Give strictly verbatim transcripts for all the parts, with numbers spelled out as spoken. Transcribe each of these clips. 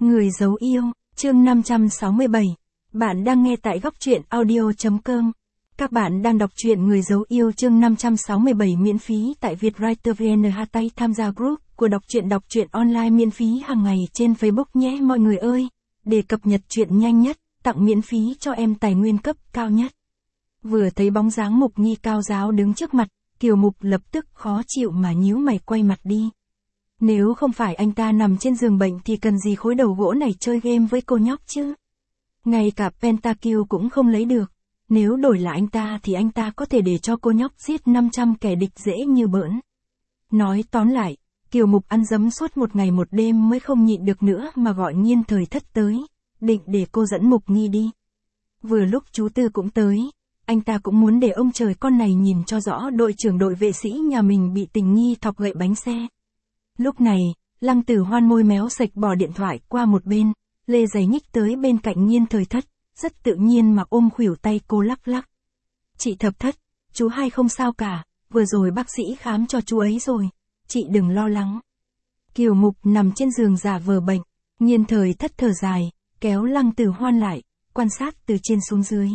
Người giấu yêu, chương năm trăm sáu mươi bảy. Bạn đang nghe tại góc truyện audio.com. Các bạn đang đọc truyện Người giấu yêu chương năm trăm sáu mươi bảy miễn phí tại Vietwriter vê en. Tay tham gia group của đọc truyện đọc truyện online miễn phí hàng ngày trên Facebook nhé mọi người ơi. Để cập nhật truyện nhanh nhất, tặng miễn phí cho em tài nguyên cấp cao nhất. Vừa thấy bóng dáng Mục Nhi cao giáo đứng trước mặt, Kiều Mục lập tức khó chịu mà nhíu mày quay mặt đi. Nếu không phải anh ta nằm trên giường bệnh thì cần gì khối đầu gỗ này chơi game với cô nhóc chứ? Ngay cả Pentakill cũng không lấy được. Nếu đổi là anh ta thì anh ta có thể để cho cô nhóc giết năm trăm kẻ địch dễ như bỡn. Nói tóm lại, Kiều Mục ăn dấm suốt một ngày một đêm mới không nhịn được nữa mà gọi Nhiên Thời Thất tới, định để cô dẫn Mục Nhi đi. Vừa lúc chú Tư cũng tới, anh ta cũng muốn để ông trời con này nhìn cho rõ đội trưởng đội vệ sĩ nhà mình bị tình nghi thọc gậy bánh xe. Lúc này, Lăng Tử Hoan môi méo sạch bỏ điện thoại qua một bên, lê giày nhích tới bên cạnh Nhiên Thời Thất, rất tự nhiên mà ôm khuỷu tay cô lắc lắc. Chị Thập Thất, chú hai không sao cả, vừa rồi bác sĩ khám cho chú ấy rồi, chị đừng lo lắng. Kiều Mục nằm trên giường giả vờ bệnh, Nhiên Thời Thất thở dài, kéo Lăng Tử Hoan lại, quan sát từ trên xuống dưới.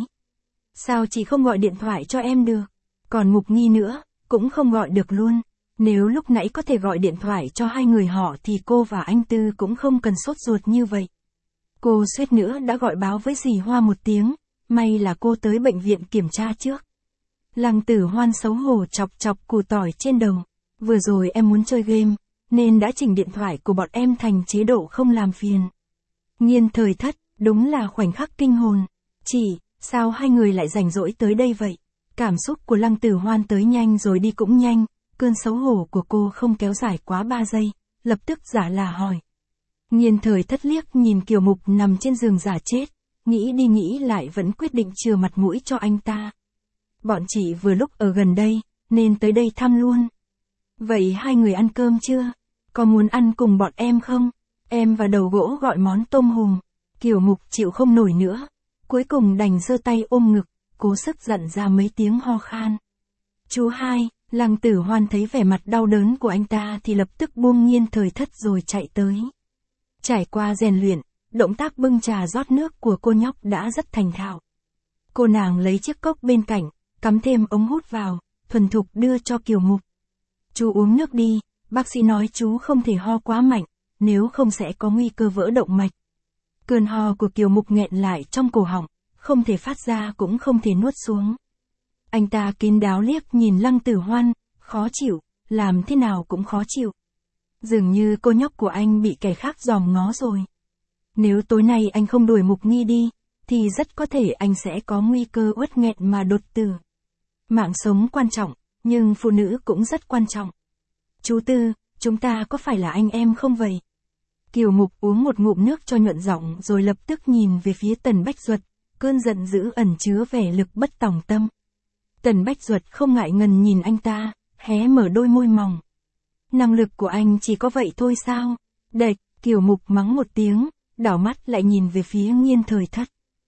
Sao chị không gọi điện thoại cho em được? Còn Mục Nhi nữa, cũng không gọi được luôn. Nếu lúc nãy có thể gọi điện thoại cho hai người họ thì cô và anh Tư cũng không cần sốt ruột như vậy. Cô suýt nữa đã gọi báo với dì Hoa một tiếng, may là cô tới bệnh viện kiểm tra trước. Lăng Tử Hoan xấu hổ chọc chọc củ tỏi trên đầu. Vừa rồi em muốn chơi game, nên đã chỉnh điện thoại của bọn em thành chế độ không làm phiền. Nhiên Thời Thất, đúng là khoảnh khắc kinh hồn. Chị, sao hai người lại rảnh rỗi tới đây vậy? Cảm xúc của Lăng Tử Hoan tới nhanh rồi đi cũng nhanh. Cơn xấu hổ của cô không kéo dài quá ba giây, lập tức giả là hỏi. Nhiên Thời Thất liếc nhìn Kiều Mục nằm trên giường giả chết, nghĩ đi nghĩ lại vẫn quyết định chừa mặt mũi cho anh ta. Bọn chị vừa lúc ở gần đây, nên tới đây thăm luôn. Vậy hai người ăn cơm chưa? Có muốn ăn cùng bọn em không? Em và đầu gỗ gọi món tôm hùm. Kiều Mục chịu không nổi nữa, cuối cùng đành giơ tay ôm ngực, cố sức dặn ra mấy tiếng ho khan. Chú hai. Lăng Tử Hoan thấy vẻ mặt đau đớn của anh ta thì lập tức buông Nhiên Thời Thất rồi chạy tới. Trải qua rèn luyện, động tác bưng trà rót nước của cô nhóc đã rất thành thạo. Cô nàng lấy chiếc cốc bên cạnh, cắm thêm ống hút vào, thuần thục đưa cho Kiều Mục. Chú uống nước đi, bác sĩ nói chú không thể ho quá mạnh, nếu không sẽ có nguy cơ vỡ động mạch. Cơn ho của Kiều Mục nghẹn lại trong cổ họng, không thể phát ra cũng không thể nuốt xuống. Anh ta kín đáo liếc nhìn Lăng Tử Hoan, khó chịu, làm thế nào cũng khó chịu. Dường như cô nhóc của anh bị kẻ khác dòm ngó rồi. Nếu tối nay anh không đuổi Mục Nhi đi, thì rất có thể anh sẽ có nguy cơ uất nghẹn mà đột tử. Mạng sống quan trọng, nhưng phụ nữ cũng rất quan trọng. Chú Tư, chúng ta có phải là anh em không vậy? Kiều Mục uống một ngụm nước cho nhuận giọng rồi lập tức nhìn về phía Tần Bách Duật, cơn giận dữ ẩn chứa vẻ lực bất tòng tâm. Tần Bách Duật không ngại ngần nhìn anh ta, hé mở đôi môi mỏng. Năng lực của anh chỉ có vậy thôi sao? Đệt, Kiều Mục mắng một tiếng, đảo mắt lại nhìn về phía Nhiên Thời Thất.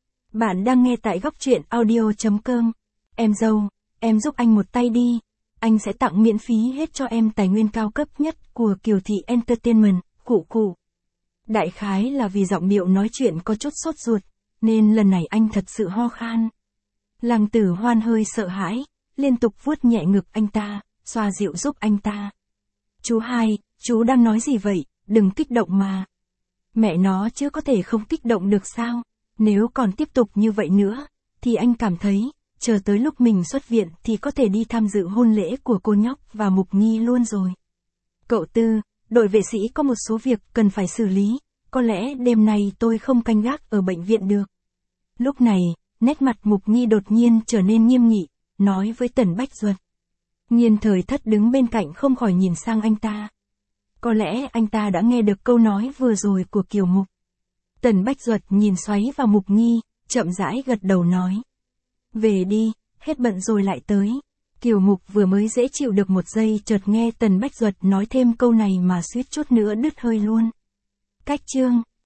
Bạn đang nghe tại góc truyện audio.com. Em dâu, em giúp anh một tay đi. Anh sẽ tặng miễn phí hết cho em tài nguyên cao cấp nhất của Kiều Thị Entertainment, khụ khụ. Đại khái là vì giọng điệu nói chuyện có chút sốt ruột, nên lần này anh thật sự ho khan. Lăng Tử Hoan hơi sợ hãi, liên tục vuốt nhẹ ngực anh ta, xoa dịu giúp anh ta. Chú hai, chú đang nói gì vậy, đừng kích động mà. Mẹ nó chứ có thể không kích động được sao, nếu còn tiếp tục như vậy nữa, thì anh cảm thấy, chờ tới lúc mình xuất viện thì có thể đi tham dự hôn lễ của cô nhóc và Mục Nhi luôn rồi. Cậu Tư, đội vệ sĩ có một số việc cần phải xử lý, có lẽ đêm nay tôi không canh gác ở bệnh viện được. Lúc này, nét mặt Mục Nhi đột nhiên trở nên nghiêm nghị, nói với Tần Bách Duật. Nhiên Thời Thất đứng bên cạnh không khỏi nhìn sang anh ta. Có lẽ anh ta đã nghe được câu nói vừa rồi của Kiều Mục. Tần Bách Duật nhìn xoáy vào Mục Nhi, chậm rãi gật đầu nói. Về đi, hết bận rồi lại tới. Kiều Mục vừa mới dễ chịu được một giây chợt nghe Tần Bách Duật nói thêm câu này mà suýt chút nữa đứt hơi luôn. Cách chương.